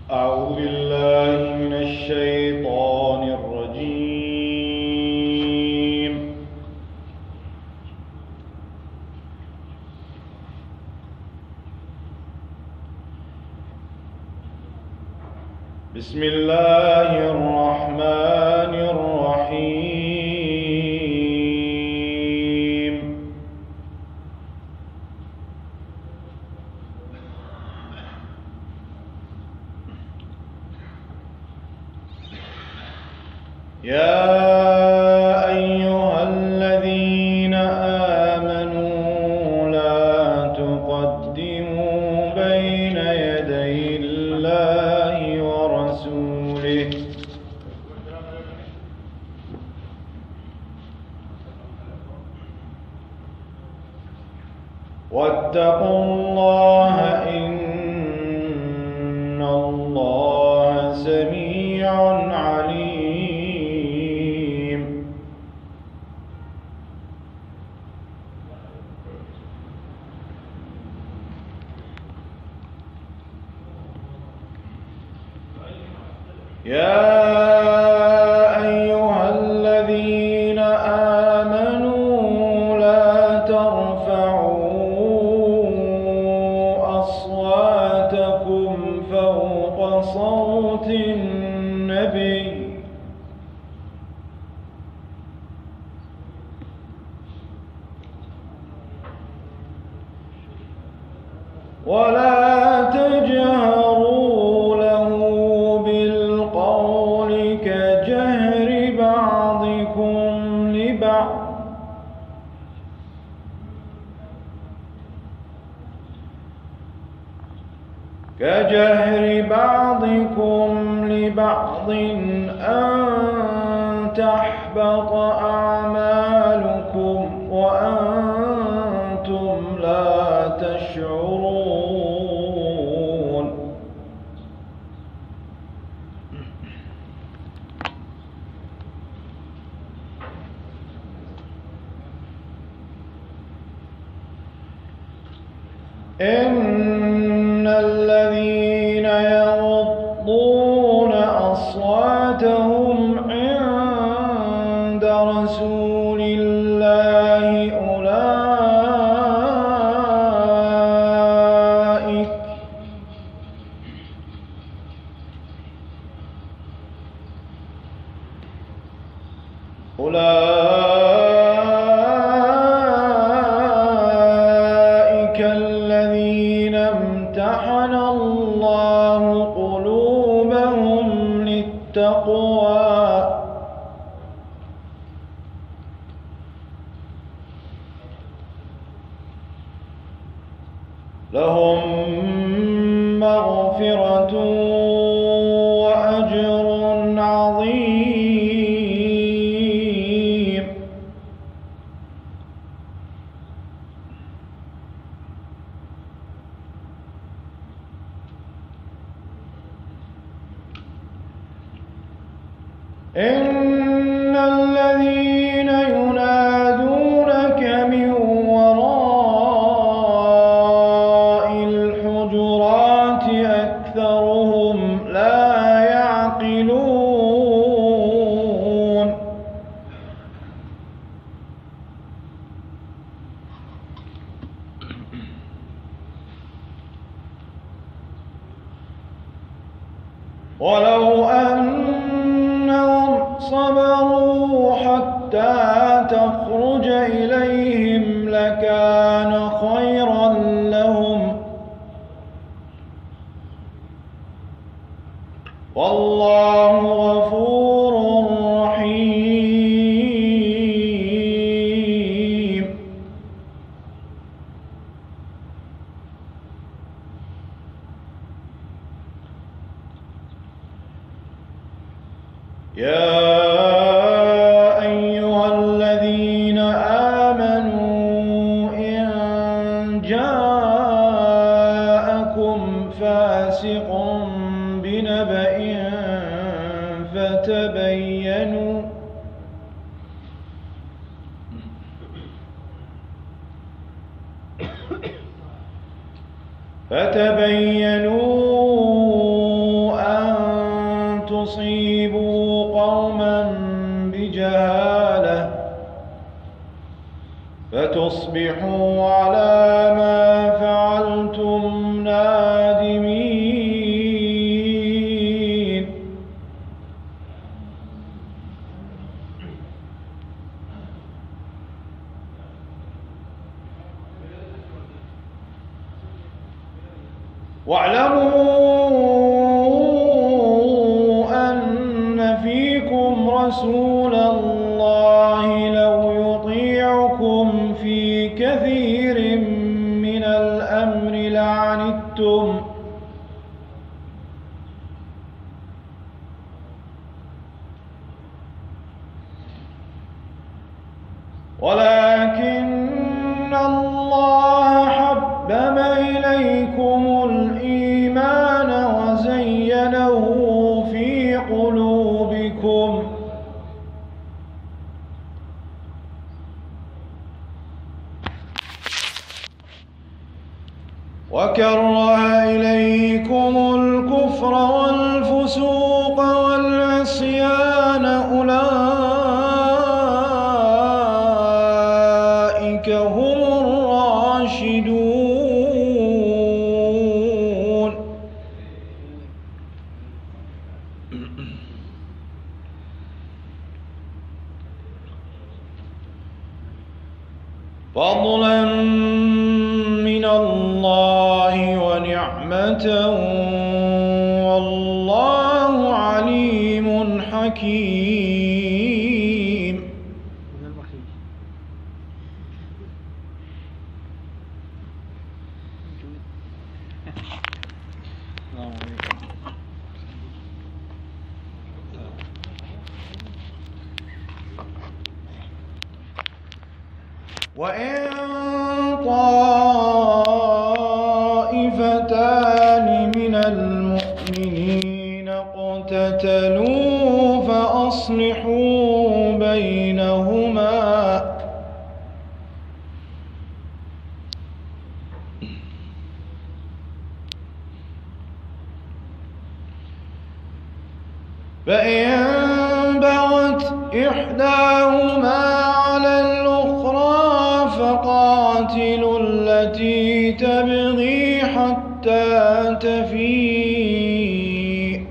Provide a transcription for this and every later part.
أعوذ بالله من الشيطان الرجيم. بسم الله الرحمن الرحيم. يا أيها الذين آمنوا لا تقدموا بين يدي الله ورسوله واتقوا الله إن الله سميع عليم. يا أيها الذين آمنوا لا ترفعوا أصواتكم فوق صوت النبي ولا تجهروا له بالقول كجهر بعضكم لبعض أن تحبط أعمالكم وأنتم لا تشعرون. إن الذين يغضون أصواتهم عند رسول الله أولئك الذين امتحن الله قلوبهم للتقوى لهم مغفرة وأجر عظيم. إن الذين ينادونك من وراء الحجرات أكثرهم لا يعقلون. ولو أنهم صبروا حتى تخرج إليهم لكان خيرا لهم والله غفور رحيم. يا أيها الذين آمنوا إن جاءكم فاسق بنبأ فتبينوا فتصبحوا على ما فعلتم نادمين. واعلموا أن فيكم رسول الله لو يطيعكم في كثير من الأمر لعنتم ولكن الله حبب إليكم الإيمان وزينه في قلوبكم وكره إليكم الكفر والفسوق والعصيان أولئك هم الراشدون. فضلا من الله ونعمة والله عليم حكيم. وإن طائفتان من المؤمنين اقتتلوا فأصلحوا بينهما فإن بغت إحداهما على الأخرى فقاتلوا التي تبغي حتى تفيء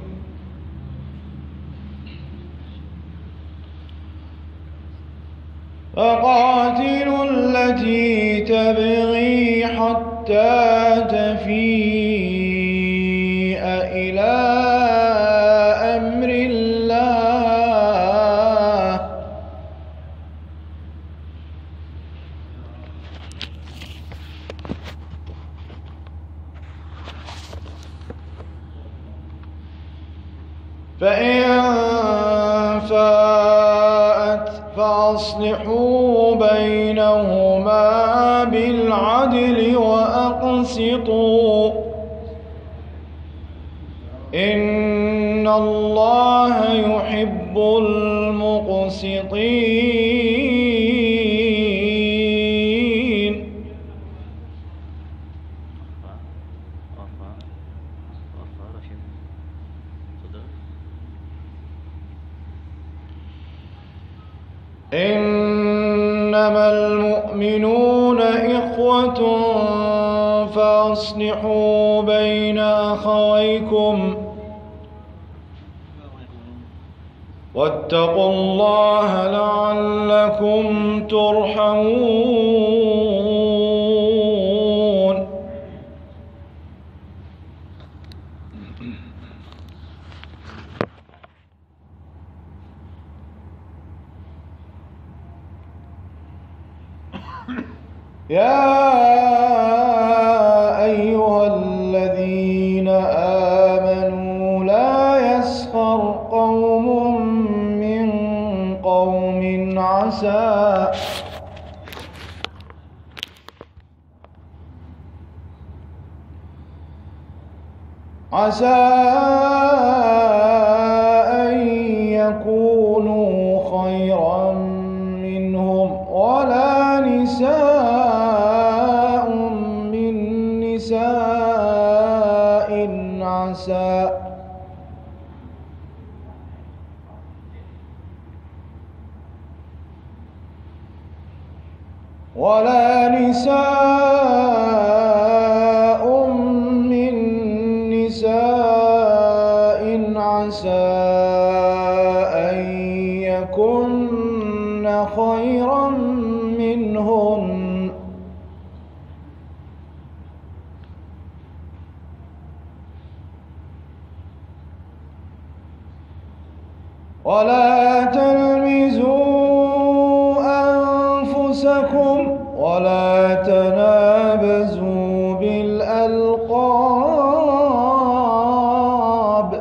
إلى أمر الله فإن فاءت فأصلحوا بينهما بالعدل وأقسطوا إن الله يحب المقسطين. إنما المؤمنون إخوة فأصلحوا بين أخويكم واتقوا الله لعلكم ترحمون. يا أيها الذين آمنوا لا يسخر قوم من قوم عسى أن يكونوا خيرا منهم ولا نساء من نساء ولا نساء من نساء عسى أن يكن خيرا منهن ولا تلمزوا أنفسكم ولا تنابزوا بالألقاب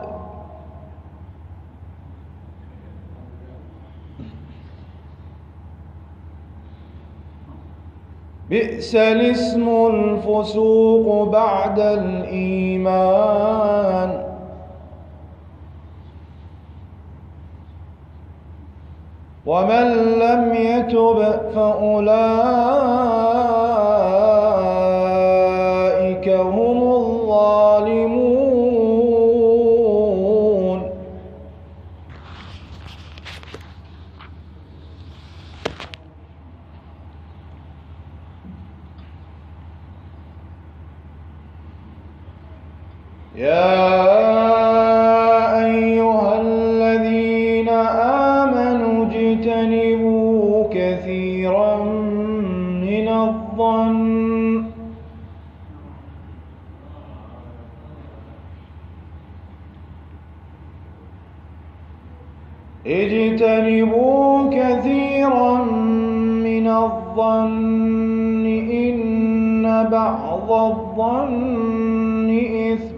بئس الاسم الفسوق بعد الإيمان ومن لم يتب فأولئك هم الظالمون يا أيها الذين آمنوا اجتنبوا كثيرا من الظن إن بعض الظن إثم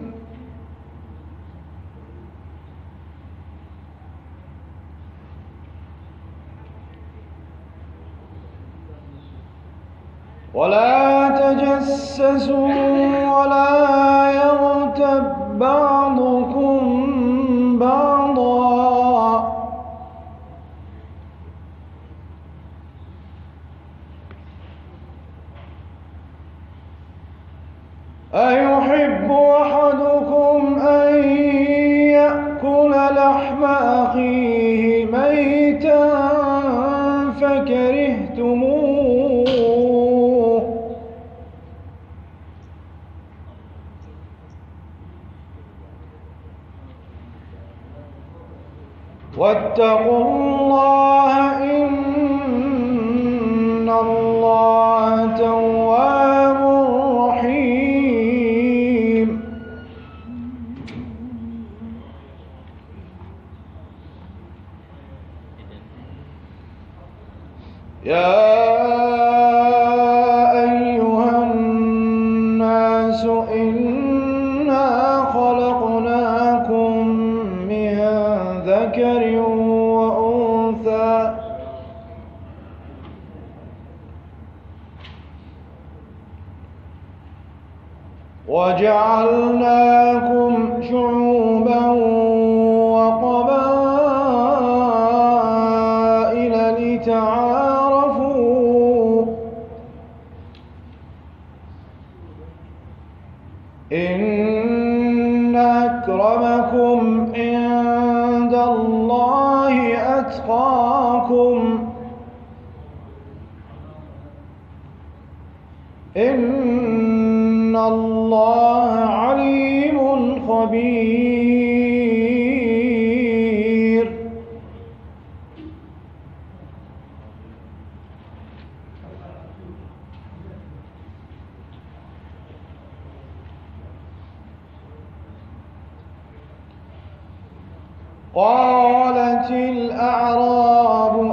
ولا تجسسوا ولا يغتب بعضكم بعضا أيحب أحدكم أن يأكل لحم أخيه ميتا فكرهتموه واتقوا الله إن الله تواب رحيم يا أيها الناس إنا خلقناكم من ذكر وأنثى وجعلناكم شعوبا وقبائل لتعارفوا إن أكرمكم عند الله أتقاكم إن الله عليم خبير قالت الأعراب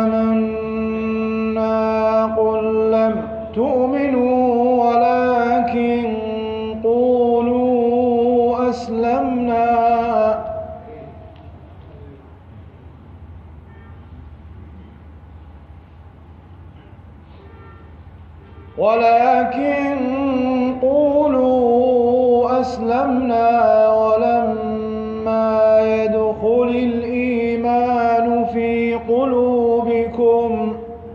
آمنا قل لم تؤمنوا ولكن قولوا أسلمنا ولما يدخل الإيمان في قلوبكم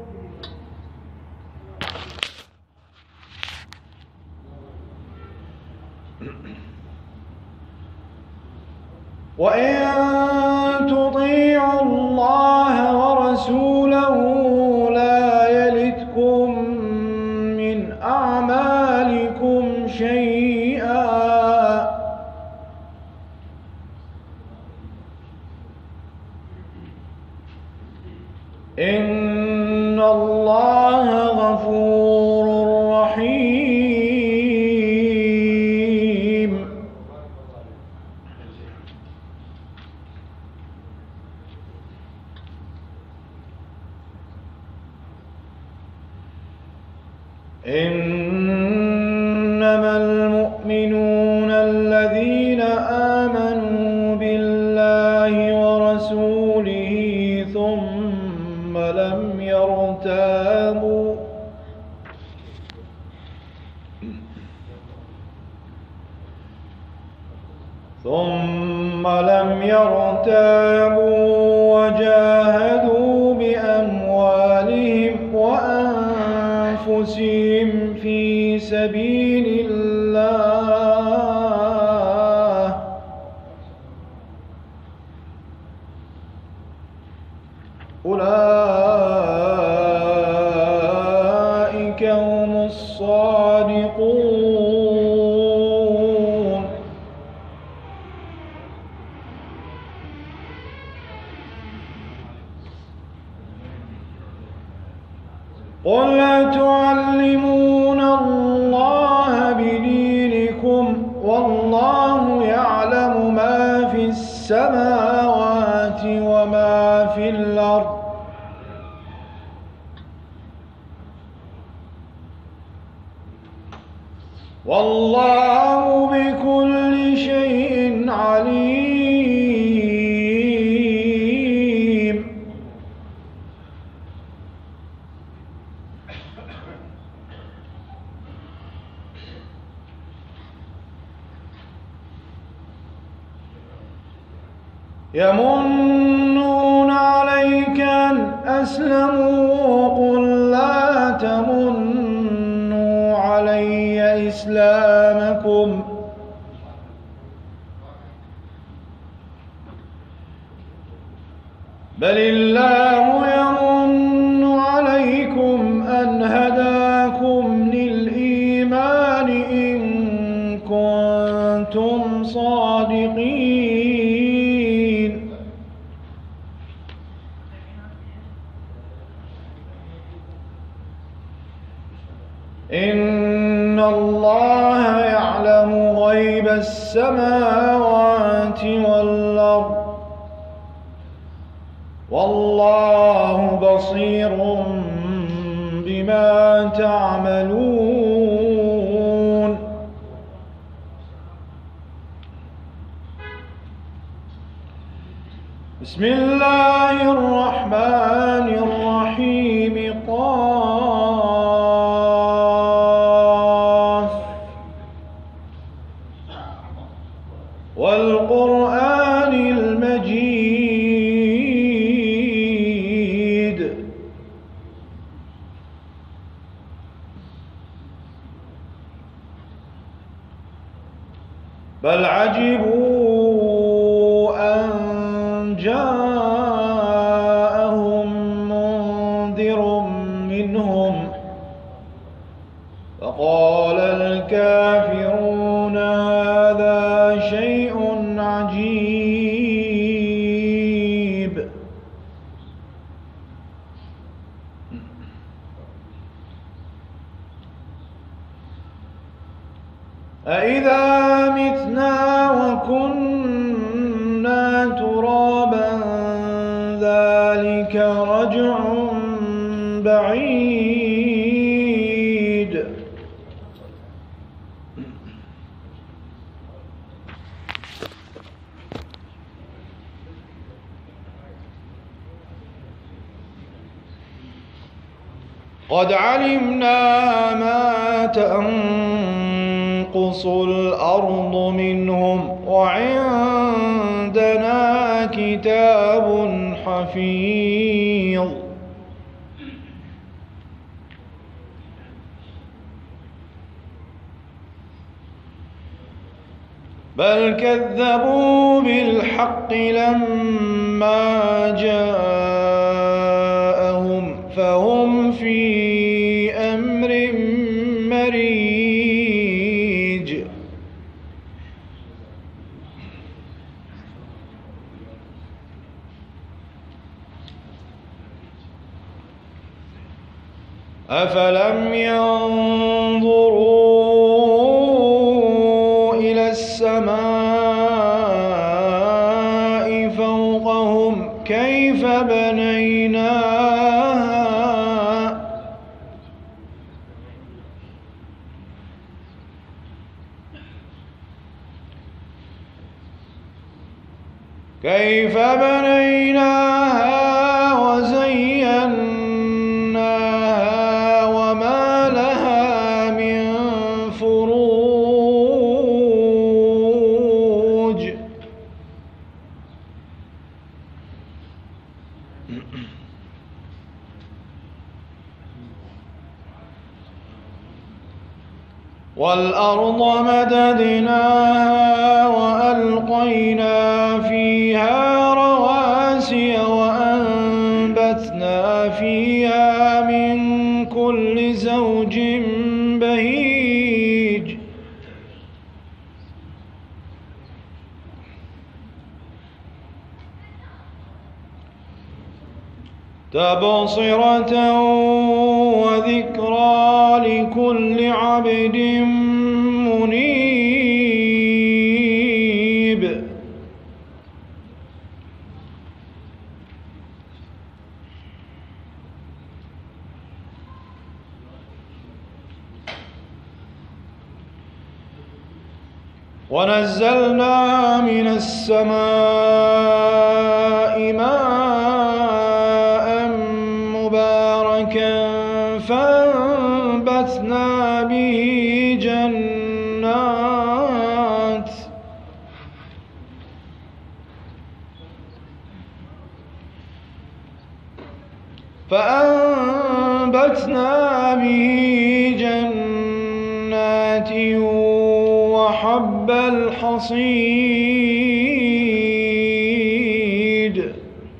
وإن تطيعوا الله ورسوله لا يلتكم إن الله غفور رحيم. إنما المؤمنون الذين آمنوا بالله ورسوله ثم لم يرتابوا وجاهدوا بأموالهم وأنفسهم في سبيل الله أولئك هم الصادقون. قل أتعلمون الله بدينكم والله يعلم ما في السماوات وما في الأرض والله بكل شيء عليم. يمنون عليك أن أسلموا قل لا تمنوا علي إسلامكم بل الله يمن عليكم أن هداكم للإيمان إن كنتم صادقين. إن الله يعلم غيب السماوات والأرض والله بصير بما تعملون. بسم الله الرحمن الرحيم. قاف والقرآن المجيد بل عجبوا أن جاءهم منذر منهم فقال الكافرون هذا شيء عجيب. أإذا متنا وكنا ترابا ذلك رجع بعيد. قد علمنا ما تنقص الأرض منهم وعندنا كتاب حفيظ. بل كذبوا بالحق لما جاءهم فهم في أمر مريج. أفلم ينظروا إلى السماء فوقهم كيف بنيناها وزيناها وما لها من فروج والأرض مددناها وألقينا فيها رواسي وأنبتنا فيها من كل زوج بهيج تبصرة وذكرى لكل عبد منيب ونزلنا من السماء ماء مباركا فأنبتنا به جنات وحب الحصيد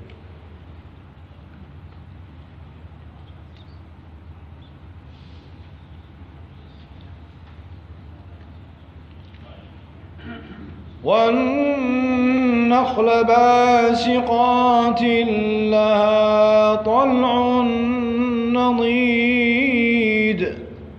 والنخل باسقات لها طلع نضيد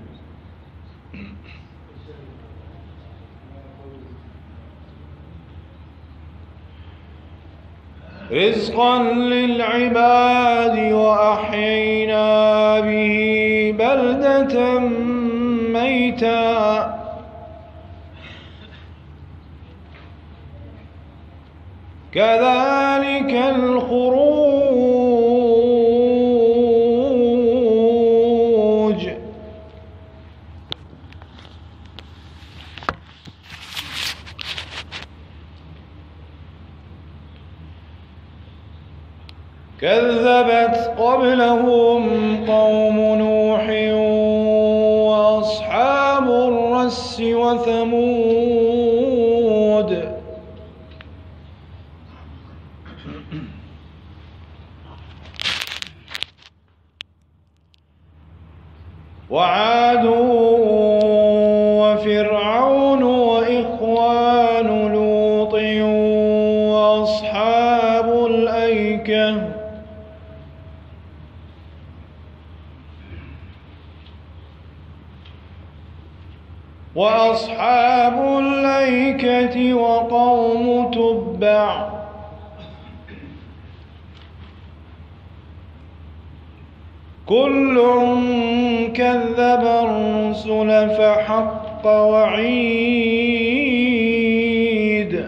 رزقا للعباد وأحيينا به بلدة ميتا كذلك الخروج كذبت قبلهم قوم نوح وأصحاب الرس وثمود وعاد وفرعون وإخوان لوط وأصحاب الأيكة وقوم تبع كل كذب الرسل فحق وعيد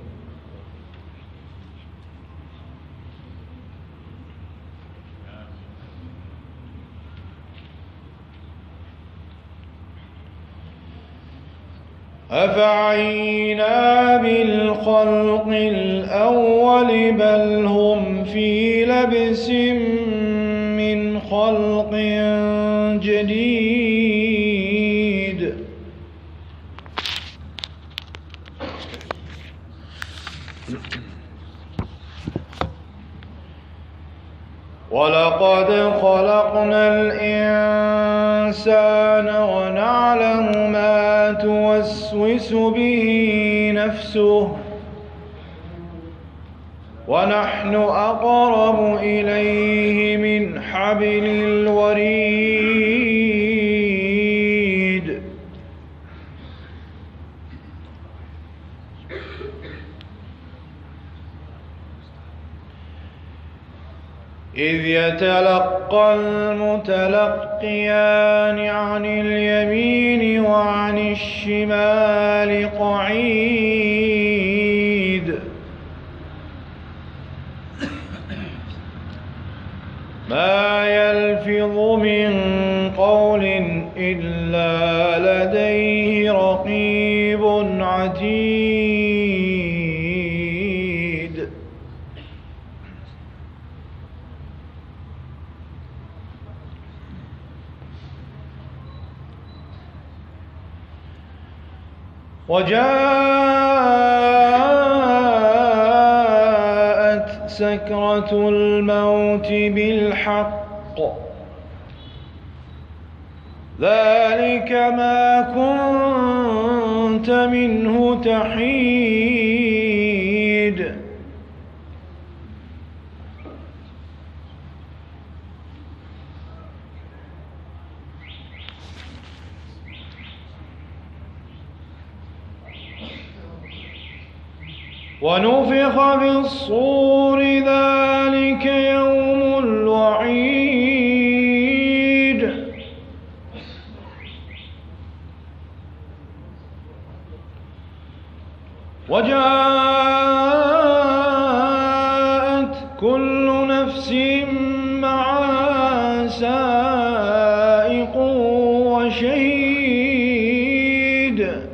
أفعينا بالخلق الأول بل هم في لبس من خلق جديد ولقد خلقنا الإنسان ونعلم ما توسوس به نفسه ونحن أقرب إليه من حبل الوريد إذ يتلقى المتلقيان عن اليمين وعن الشمال قعيد ما يلفظ من قول إلا لديه رقيب عتيد وجاءت سكرة الموت بالحق ذلك ما كنت منه تحيد ونفخ بالصور ذلك يوم الوعيد وجاءت كل نفس معها سائق وشهيد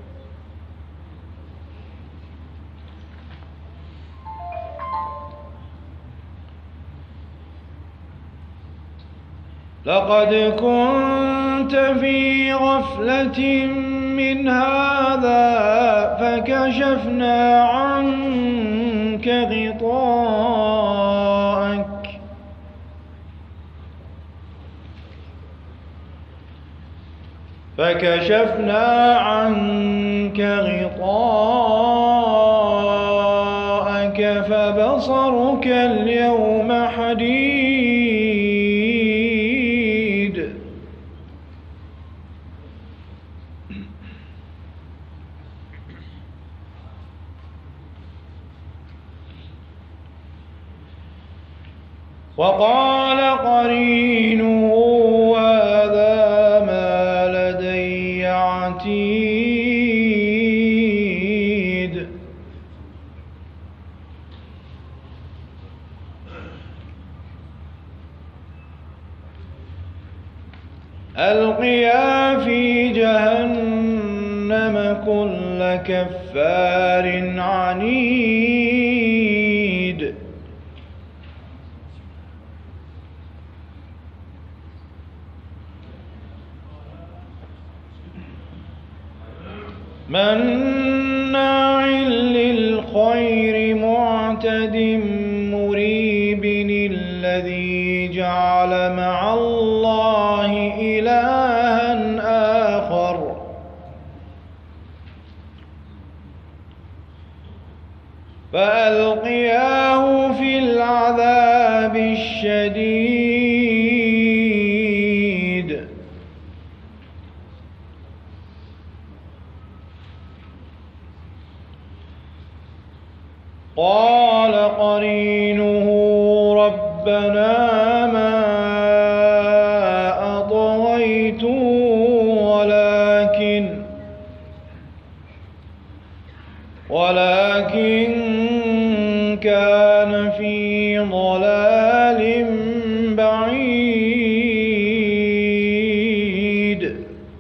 لقد كنت في غفلة من هذا فكشفنا عنك غطاءك فبصرك اليوم حديد وقال قرينه هذا ما لدي عتيد ألقيا في جهنم كل كفار عنيد مناع للخير معتد مريب الذي جعل مع الله إلها آخر فألقياه في العذاب الشديد قال قرينه ربنا ما أطغيته ولكن كان في ضلال بعيد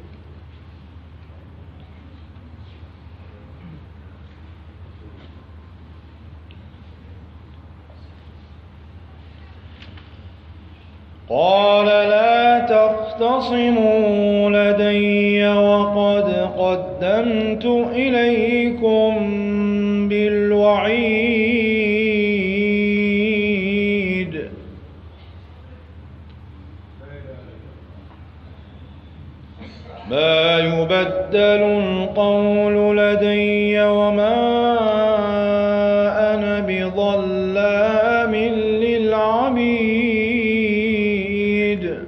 قال لا تختصموا لدي وقد قدمت إليكم بالوعيد ما يبدل القول لدي وما أنا بظلام للعبيد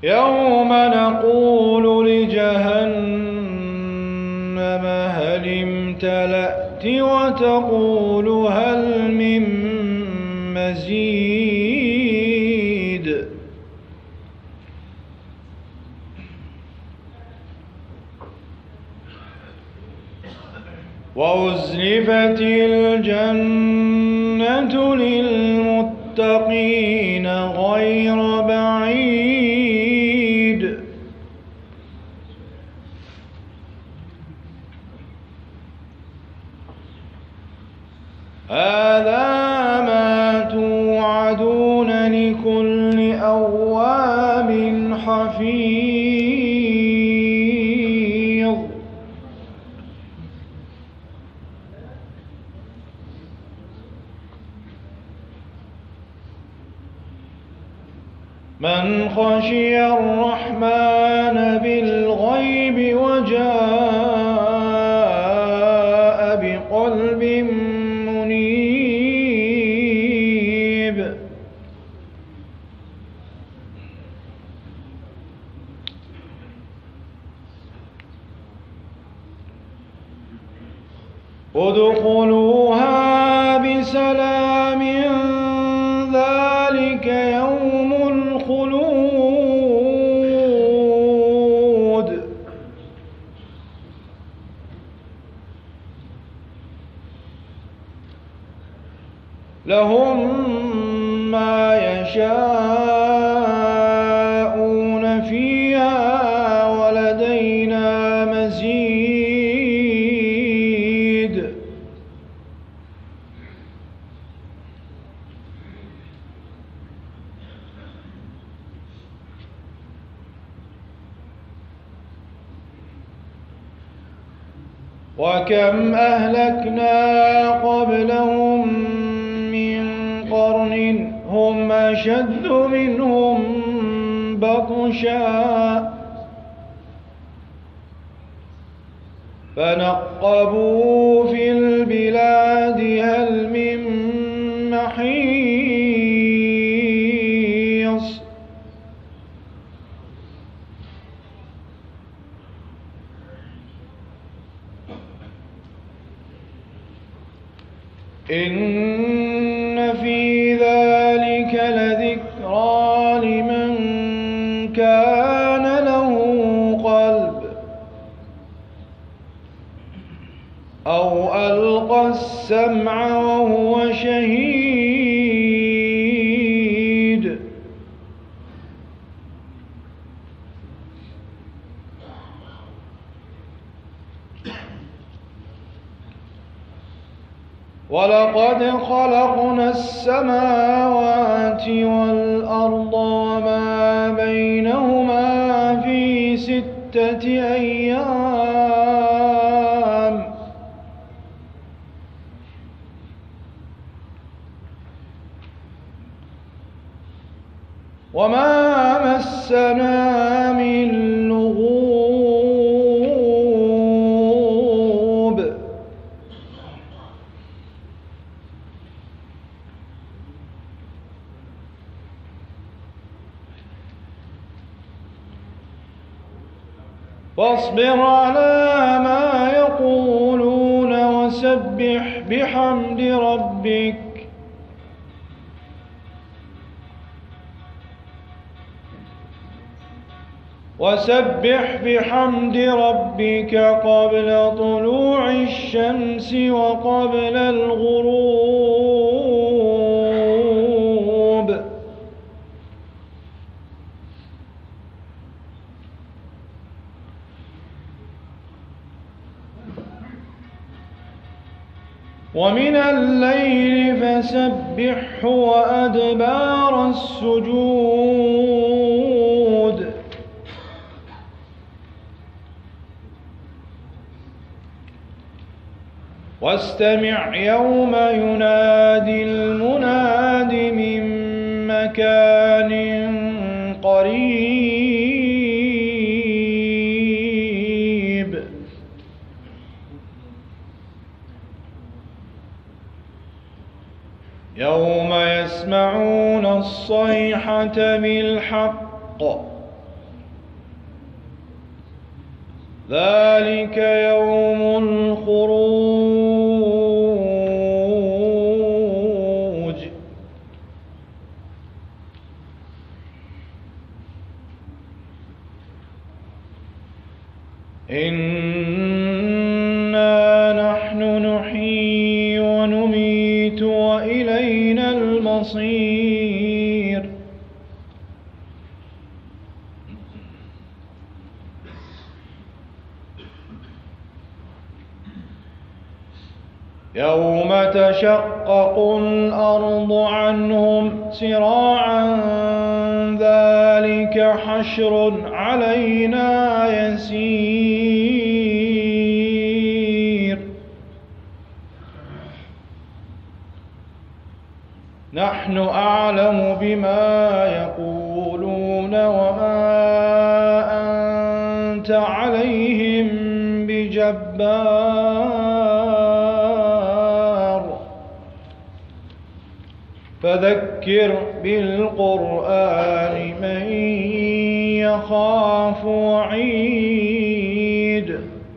يوم نقول لجهنم هل امتلأت وتقول هل من مزيد وأزلفت الجنة للمتقين غير بعيد هذا ما توعدون لكل أواب حفيظ من خشي الرحمن بالغيب وجاء بقلب منيب ادخلوها بسلام ذلك يوم الخلود لهم ما يشاءون فيها ولدينا مزيد وكم أهلكنا قبلهم من قرن هم أشد منهم بطشا فنقبوا في البلاد هل من محيص إن في ذلك لذكرى لمن كان له قلب أو ألقى السمع وهو شهيد ولقد خلقنا السماوات والأرض وما بينهما في 6 أيام وما مسنا من لغوب فاصبر على ما يقولون وسبح بحمد ربك قبل طلوع الشمس وقبل الغروب ومن الليل فسبحه وأدبار السجود واستمع يوم ينادي المناد من مكان قريب يوم يسمعون الصيحة بالحق ذلك يوم الخروج إنا نحن نحيي ونميت وإلينا المصير يوم تشقق الأرض عنهم سراعا ذلك حشر علينا يسير نحن أعلم بما يقولون وما أنت عليهم بجبار فذكر بالقرآن من يخاف وعيد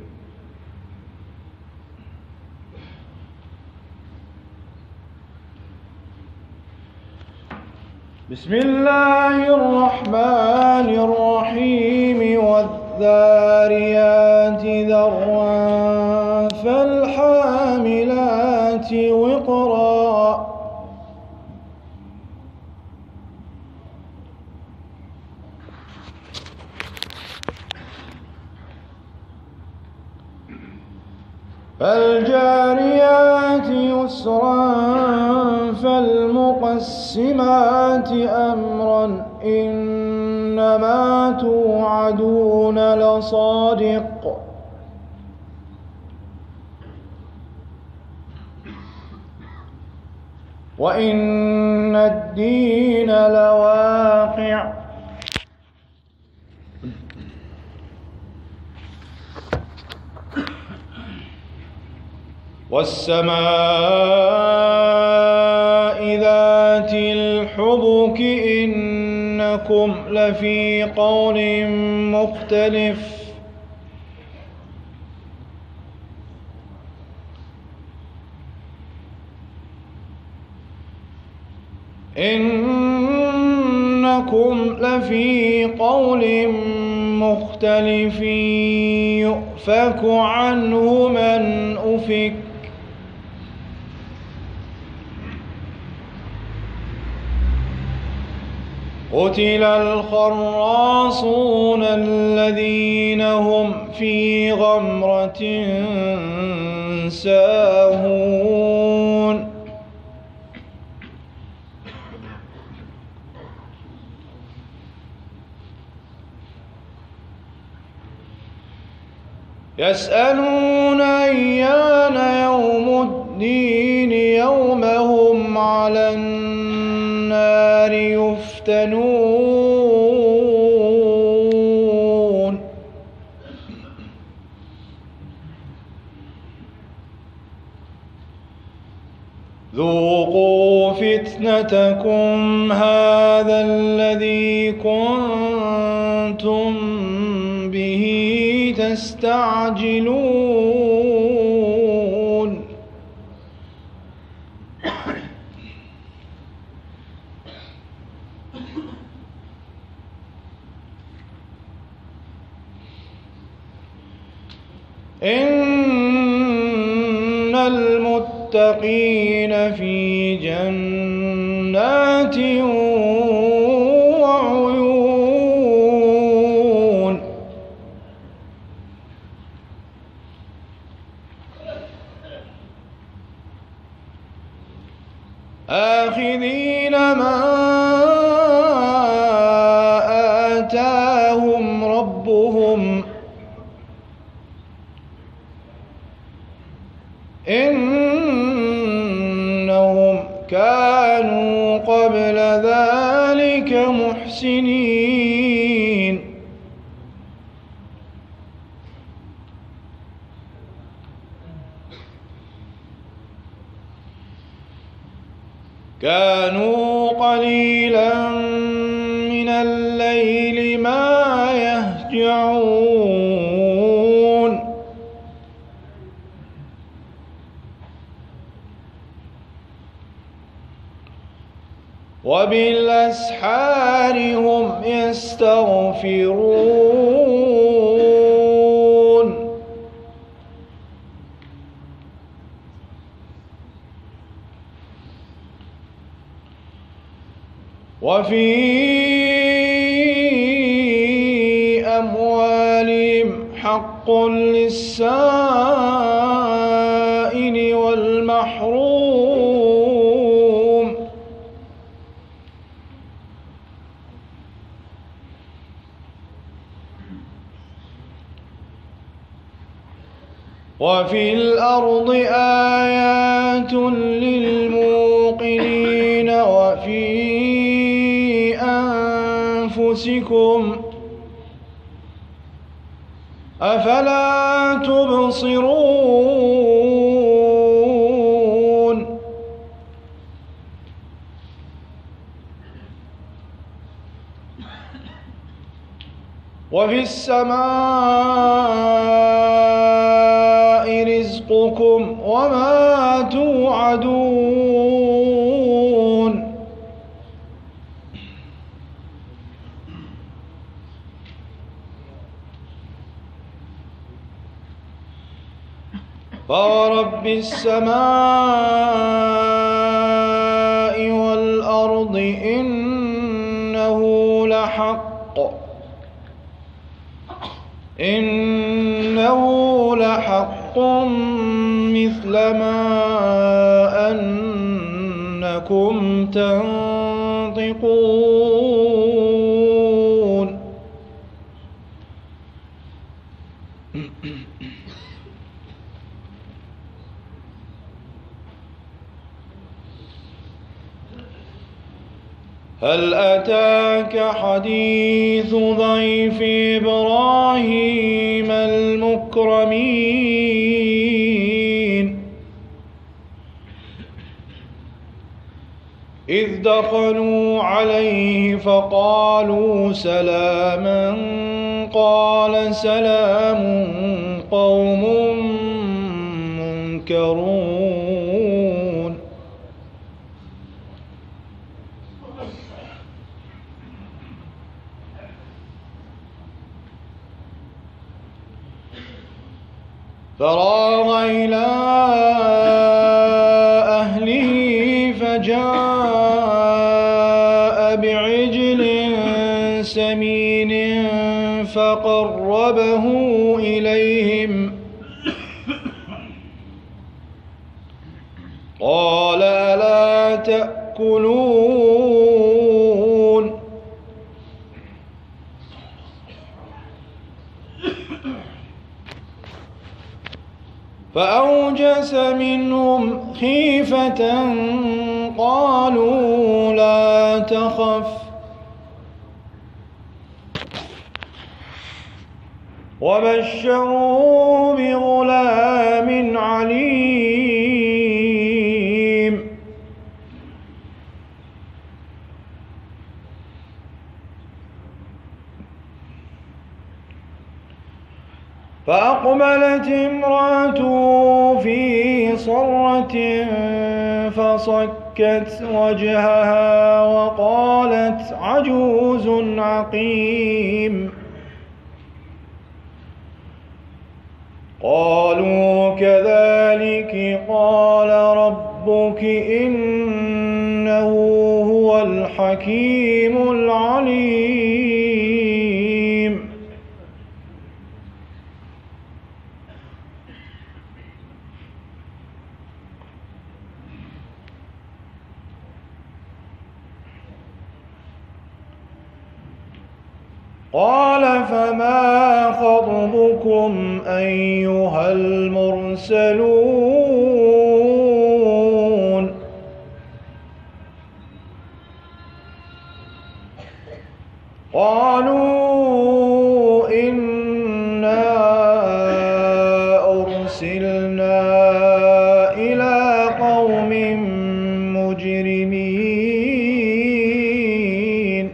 بسم الله الرحمن الرحيم والذاريات ذروا فالحاملات وقرا فالجاريات يسرا فالمقسمات أمرا إنما توعدون لصادق وإن الدين لواقع والسماء ذات الحبك إنكم لفي قول مختلف إنكم لفي قول مختلف يؤفك عنه من أفك قتل الخراصون الذين هم في غمرة ساهون يسألون أيان يوم الدين يوم هم على النار يفتنون ذوقوا فتنتكم هذا الذي كنتم به تستعجلون إن المتقين في جنات وعيون آخذين ما آتاهم ربهم إنهم كانوا قبل ذلك محسنين كانوا قليلا من الليل ما يهجعون وبالأسحار هم يستغفرون وفي أموالهم حق للسائل والمحروم وفي الأرض آيات للموقنين وفي أنفسكم أفلا تبصرون وفي السماء رزقكم وما توعدون فورب السماء والأرض إنه لحق مثل ما أنكم تنطقون هل أتاك حديث ضيف إبراهيم المكرمين إذ دخلوا عليه فقالوا سلاما قال سلام قوم منكرون فراغ إلى أهله فجاء بعجل سمين فقربه إليهم قال ألا تأكلون فأوجس منهم خيفة قالوا لا تخف وبشروه بغلام عليم فأقبلت امرأته في صرة فصكت وجهها وقالت عجوز عقيم قالوا كذلك قال ربك إنه هو الحكيم العليم قال فما خطبكم أيها المرسلون قالوا إنا أرسلنا إلى قوم مجرمين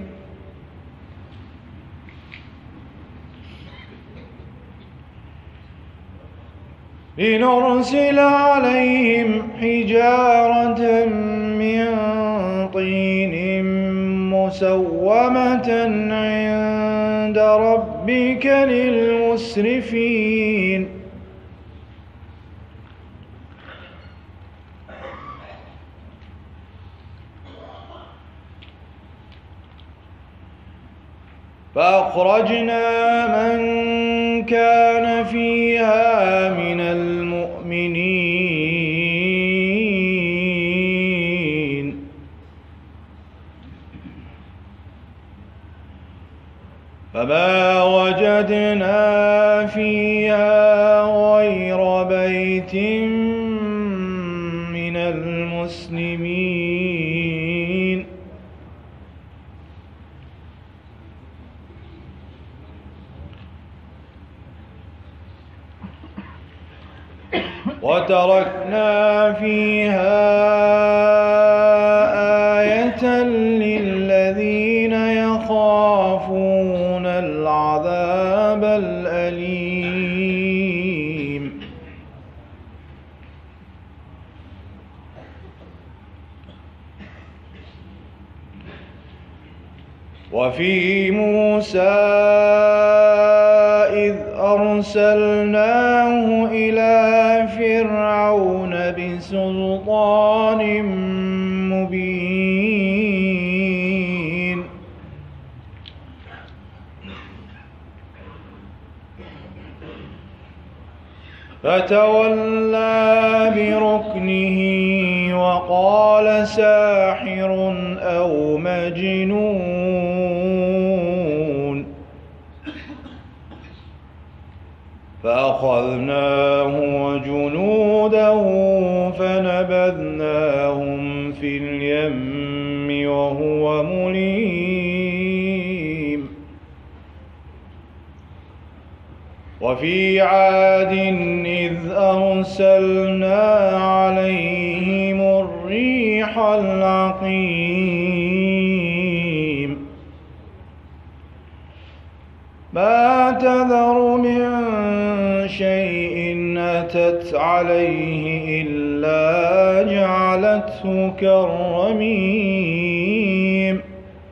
لنرسل عليهم حجارة من طين مسومة عند ربك للمسرفين فأخرجنا من كان فيها من المؤمنين فما وجدنا فيها غير بيت من المسلمين وتركنا فيها آية للذين يخافون العذاب الأليم وفي موسى إذ أرسلناه إلى فرعون بسلطان مبين فتولى بركنه وقال ساحر أو مجنون فأخذناه وجنوده فنبذناهم في اليم وهو مليم وفي عاد إذ أرسلنا عليهم الريح العقيم ما تذر من شيء أتت عليه إلا جعلته كالرميم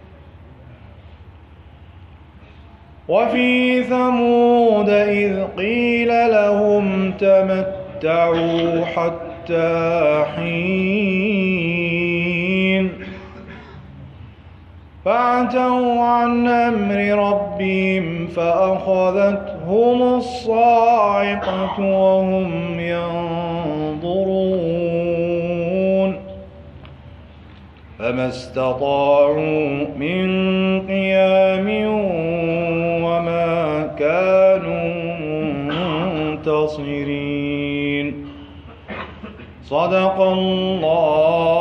وفي ثمود إذ قيل لهم تمتعوا حتى حين فعتوا عن أمر ربهم فأخذتهم الصاعقة وهم ينظرون فما استطاعوا من قيام وما كانوا منتصرين صدق الله